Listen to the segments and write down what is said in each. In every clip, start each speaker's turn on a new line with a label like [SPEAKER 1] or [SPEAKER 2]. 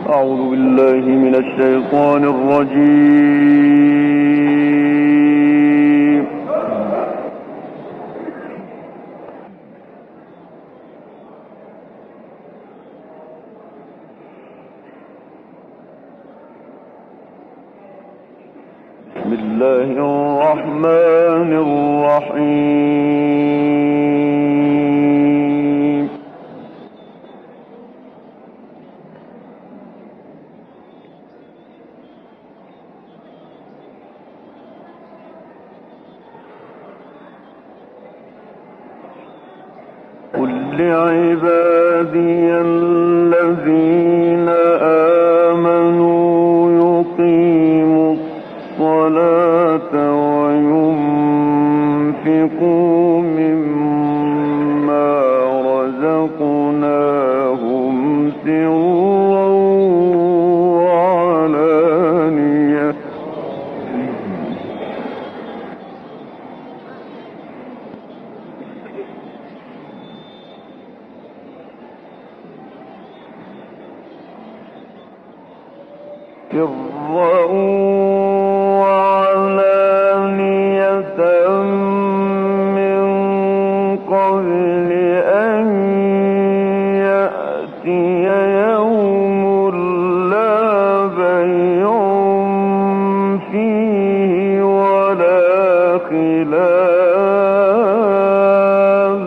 [SPEAKER 1] أعوذ بالله من الشيطان الرجيم. بسم الله الرحمن الرحيم. قل لعبادي الذين آمنوا يقيموا الصلاة وينفقوا مما رزقناهم سرا وعلانية من قبل أن يأتي يوم لا بيع فيه ولا خلال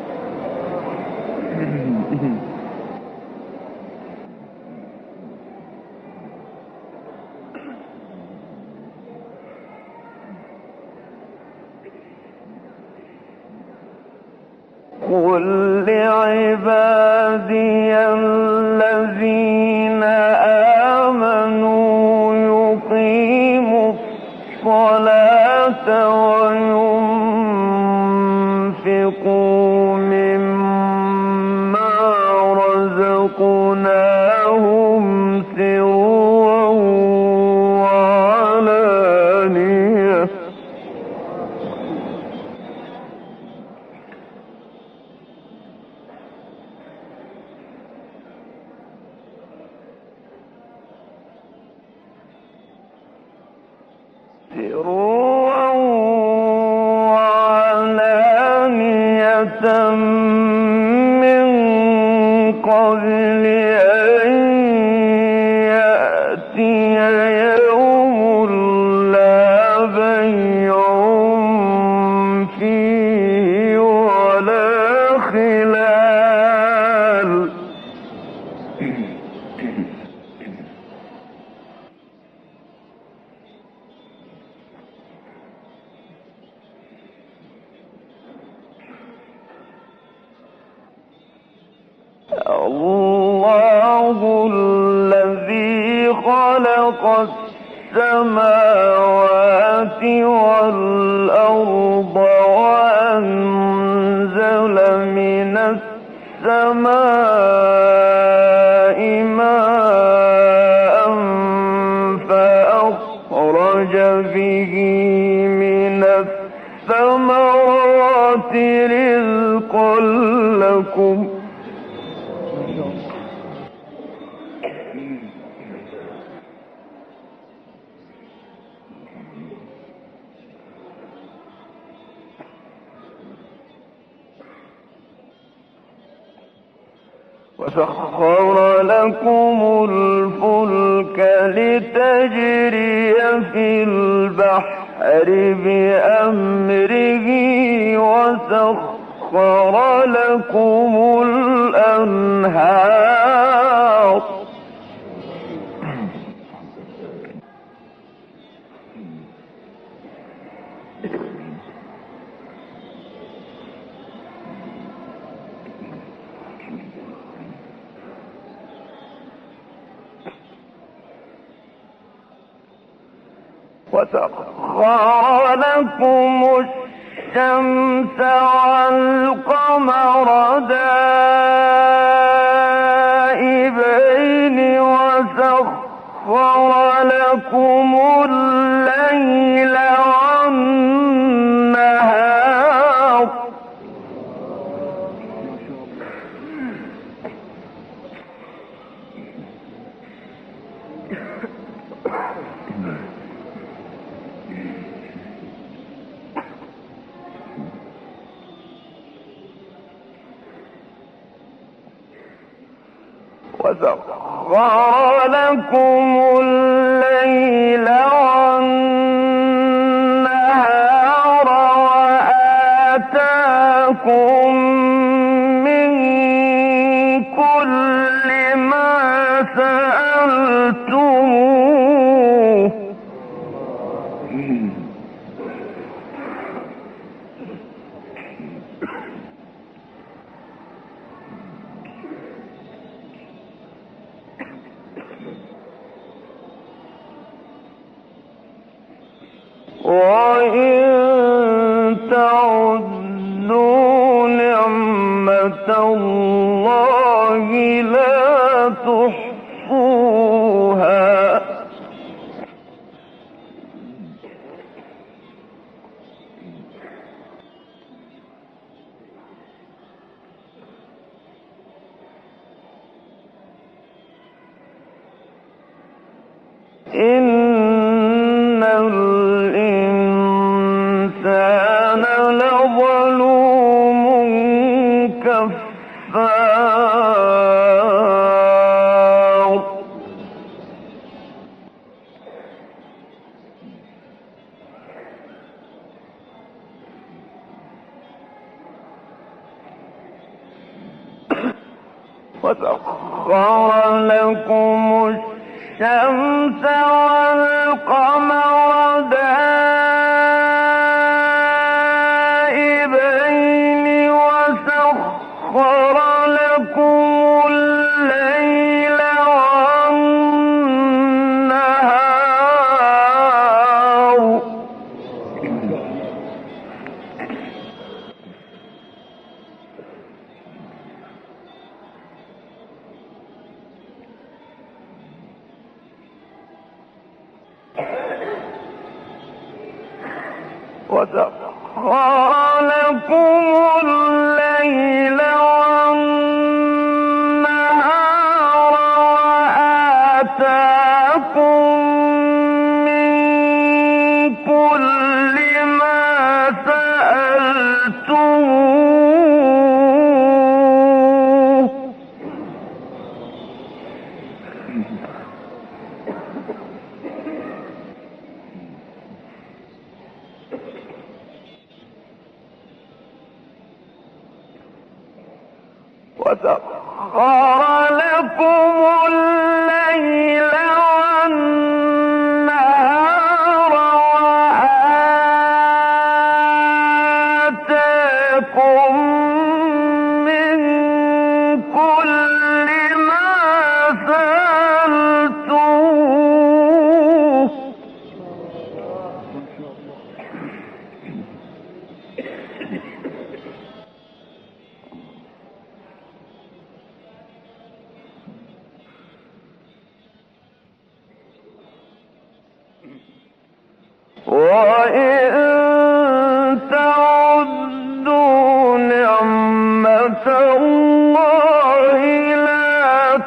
[SPEAKER 1] قل لعبادي الذين آمنوا يقيموا الصلاة وينفقوا مما رزقناهم سرا وعلانية من قبل أن يأتي يوم لا بيع فيه ولا خلال الله الذي خلق السماوات والأرض وأنزل من السماء ماء فأخرج به من الثمرات رزقا لكم وسخر لكم الفلك لتجري في البحر بأمره وسخر لكم الأنهار وسخر لكم الشمس والقمر دائبين وسخر لكم الليل والنهار وسخر لكم الليل والنهار وآتاكم من كل ما سألتموه وإن تعدوا نعمة الله لا تحصوها إن الإنسان لظلوم كفار وسخر لكم الشمس والقمر دائبين وسخر لكم الليل والنهار وسخر لكم الليل والنهار وآتاكم من كل ما سألتموه وسخر لكم الليل والنهار وآتاكم من كل ما سألتموه وإن تعدوا نعمة الله لا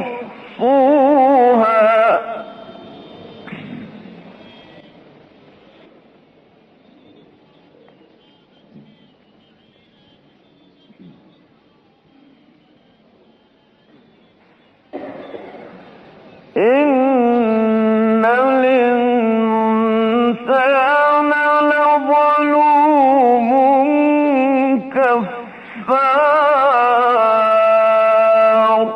[SPEAKER 1] تحصوها إن الإنسان لظلوم كفار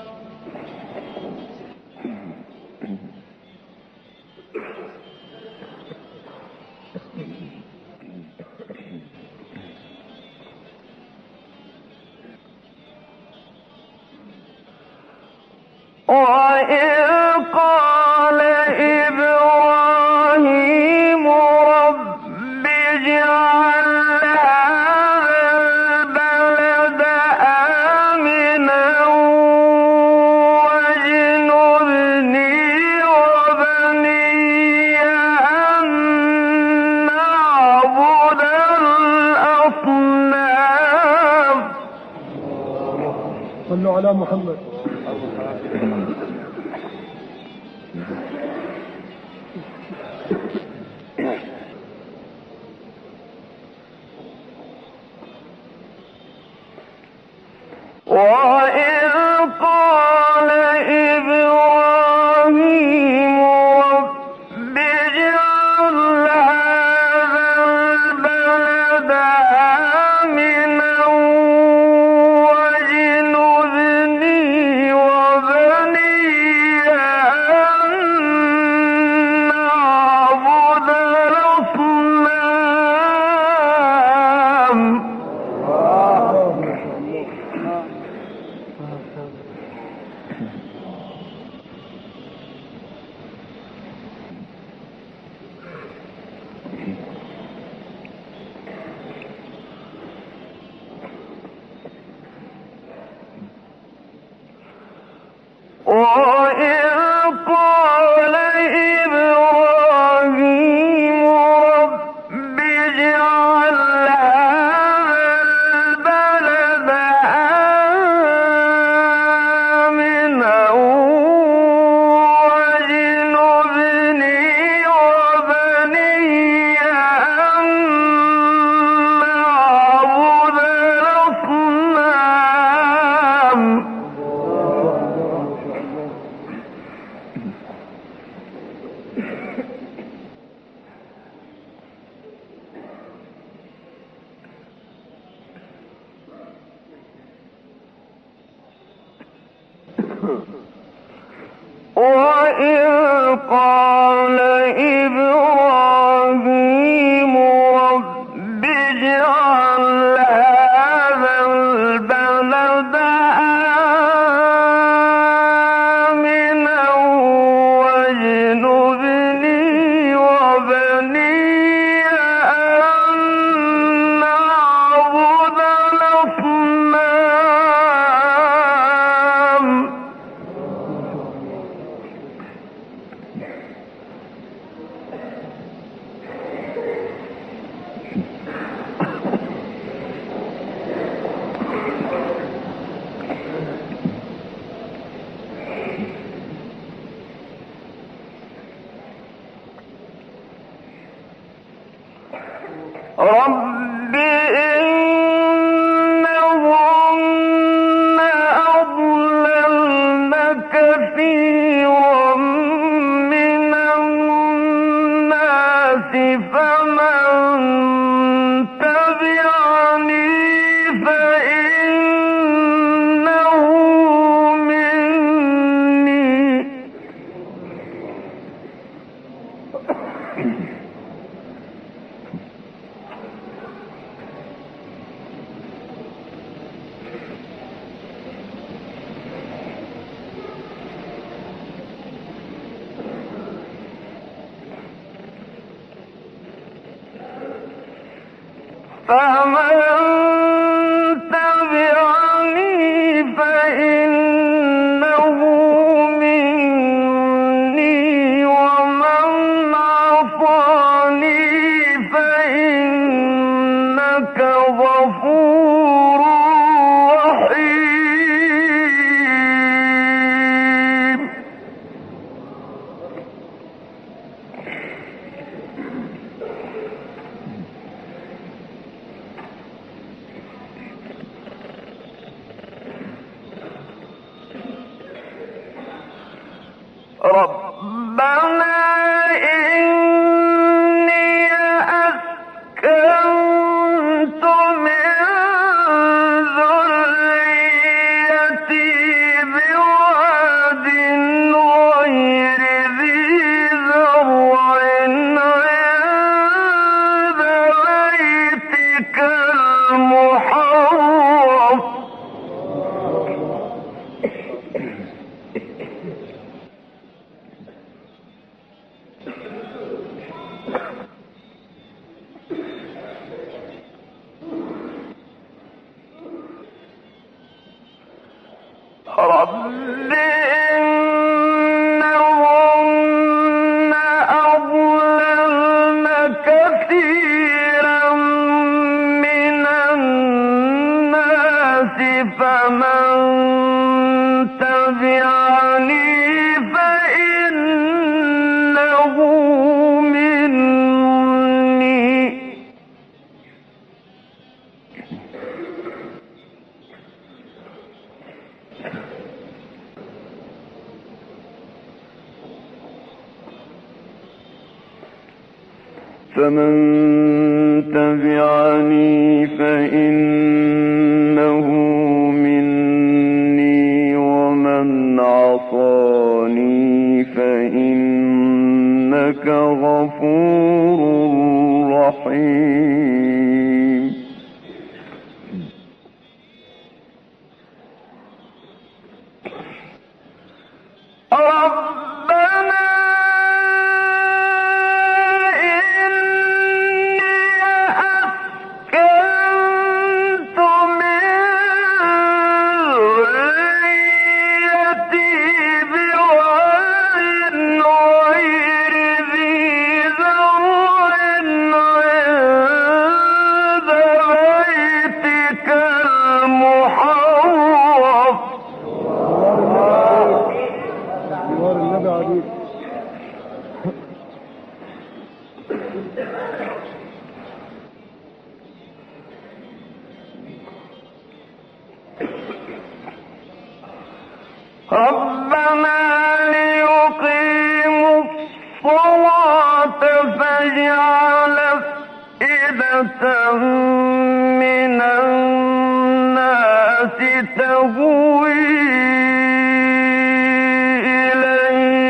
[SPEAKER 1] وإذ قال إبراهيم رب اجعل هذا البلد آمنا واجنبني وبني أن نعبد الأصنام
[SPEAKER 2] صلوا على محمد.
[SPEAKER 1] وإذ قال إبراهيم رب اجعل هذا البلد آمنا واجنبني وبني أن نعبد الأصنام. رب إنهن أضللن كثيرا من الناس فمن تبعني فإنه مني. فمن تبعني فإنه مني ومن عصاني فإنك غفور رحيم. ربنا إني أسكنت من ذريتي بواد غير ذي زرع عند بيتك المحرم. رب إنهن أضللن كثيرا من الناس فمن تبعني فإنه مني. فمن تبعني فإنه مني ومن عصاني فإنك غفور رحيم. ربنا ربنا ليقيموا الصلاة فاجعل أفئدة من الناس تهوي إليهم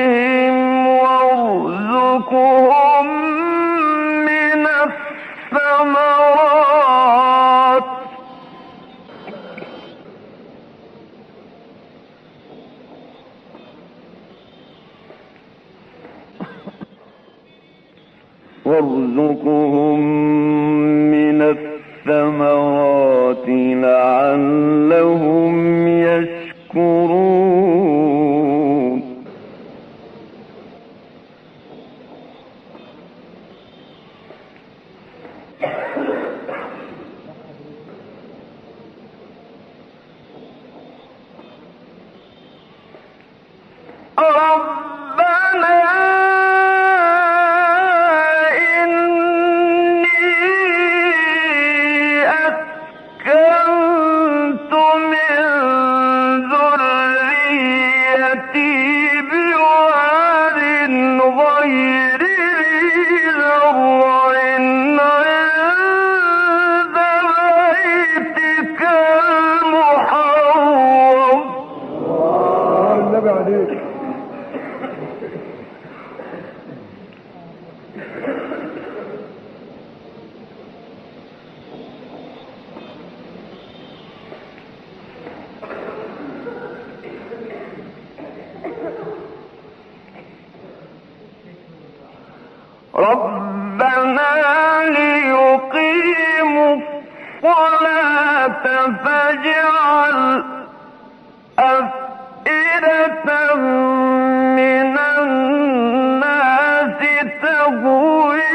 [SPEAKER 1] وارزقهم من الثمرات لعلهم يشكرون ربنا ليقيموا الصلاة فاجعل أفئدة من الناس تهوي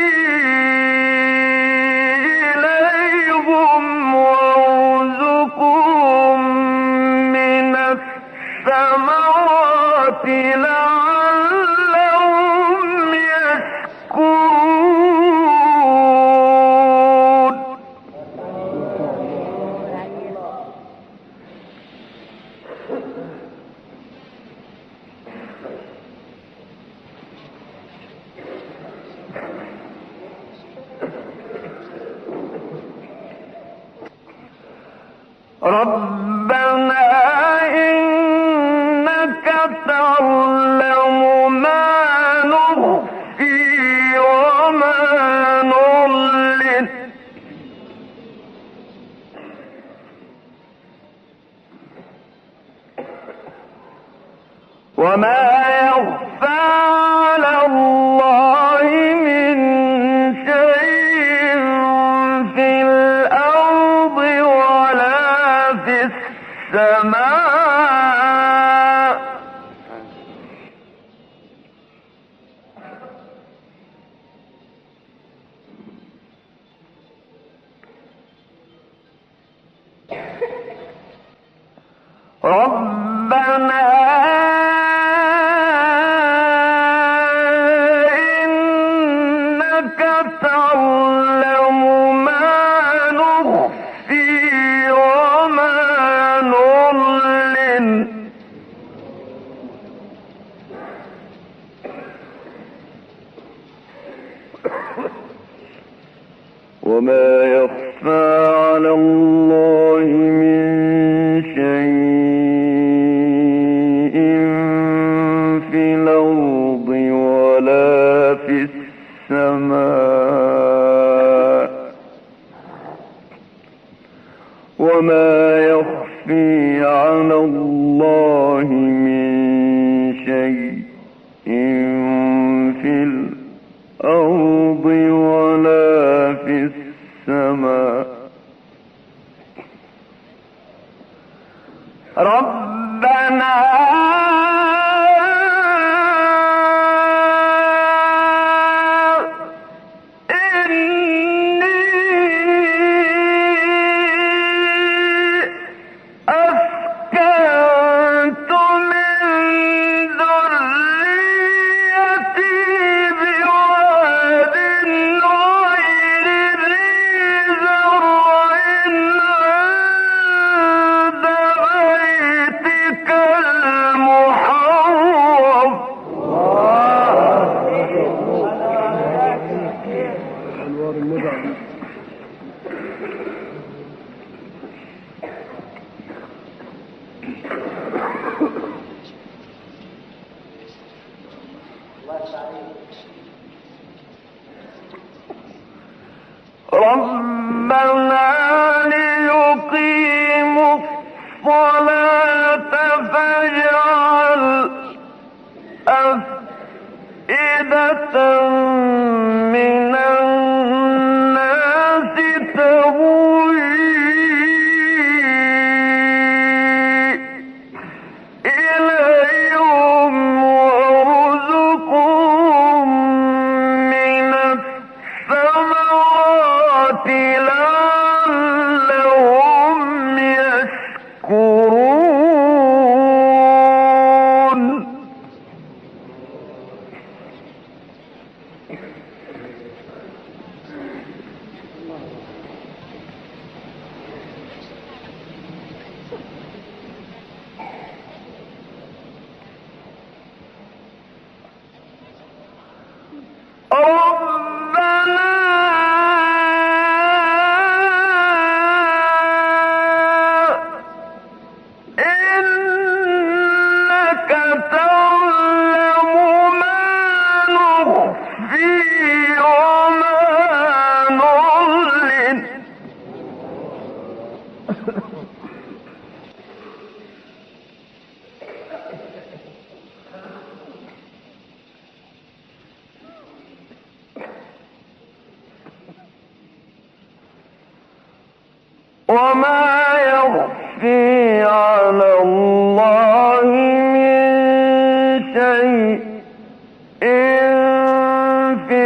[SPEAKER 1] إليهم وارزقهم من الثمرات لعلهم يشكرون ربنا إنك تعلم ما نخفي وما نعلن وما يخفى على الله من شيء في الأرض ولا في السماء ربنا إنك تعلم ما نخفي وما نعلن وما يخفى على الله من شيء في الأرض ولا في السماء وما يخفي على الله من شيء في الأرض ولا في السماء ربنا إني أسكنت من ذريتي بواد غير ذي زرع عند بيتك المحرم ربنا ليقيموا الصلاة فاجعل أفئدة من وما يخفي على الله من شيء في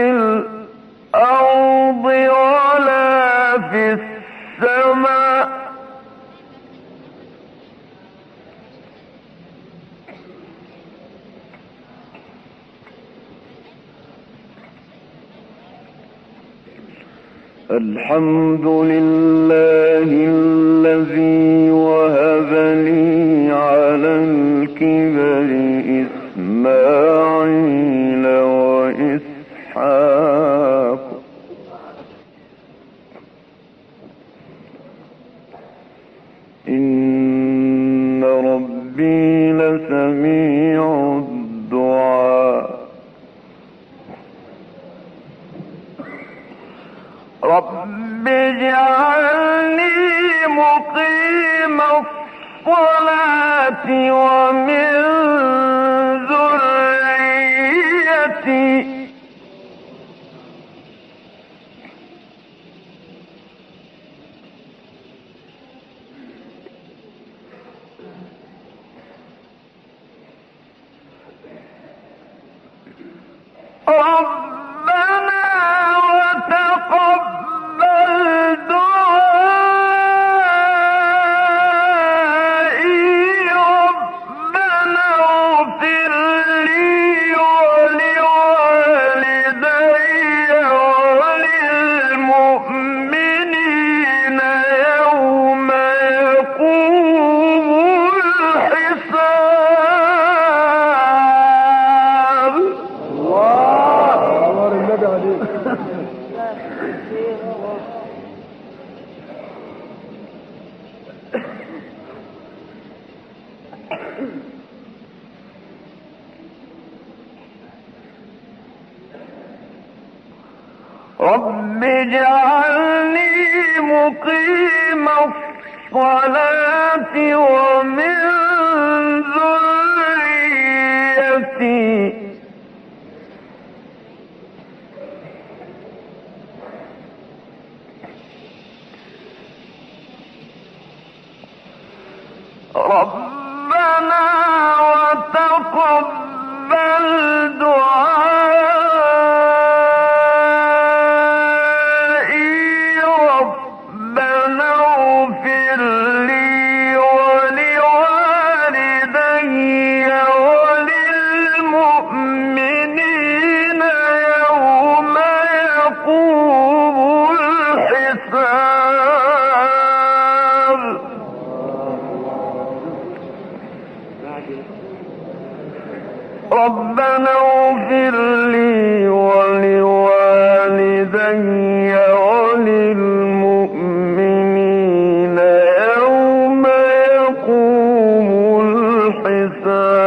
[SPEAKER 1] الأرض ولا في السماء الحمد لله الذي وهب لي على الكبر إسماعيل وإسحاق إن ربي لسميع الدعاء رب اجعلني مقيم الصلاة ومن ذريتي ربنا وتقبل دعائي ربنا اغفر لي ولوالدي وللمؤمنين يوم يقوم الحساب
[SPEAKER 2] الله النبي عليك.
[SPEAKER 1] رب اجعلني مقيم الصلاة ومن ذريتي ربنا وتقبل دعائي ربنا اغفر لي ولوالدي وللمؤمنين يوم يقوم الحساب ربنا اغفر لي ولوالدي وللمؤمنين يوم يقوم الحساب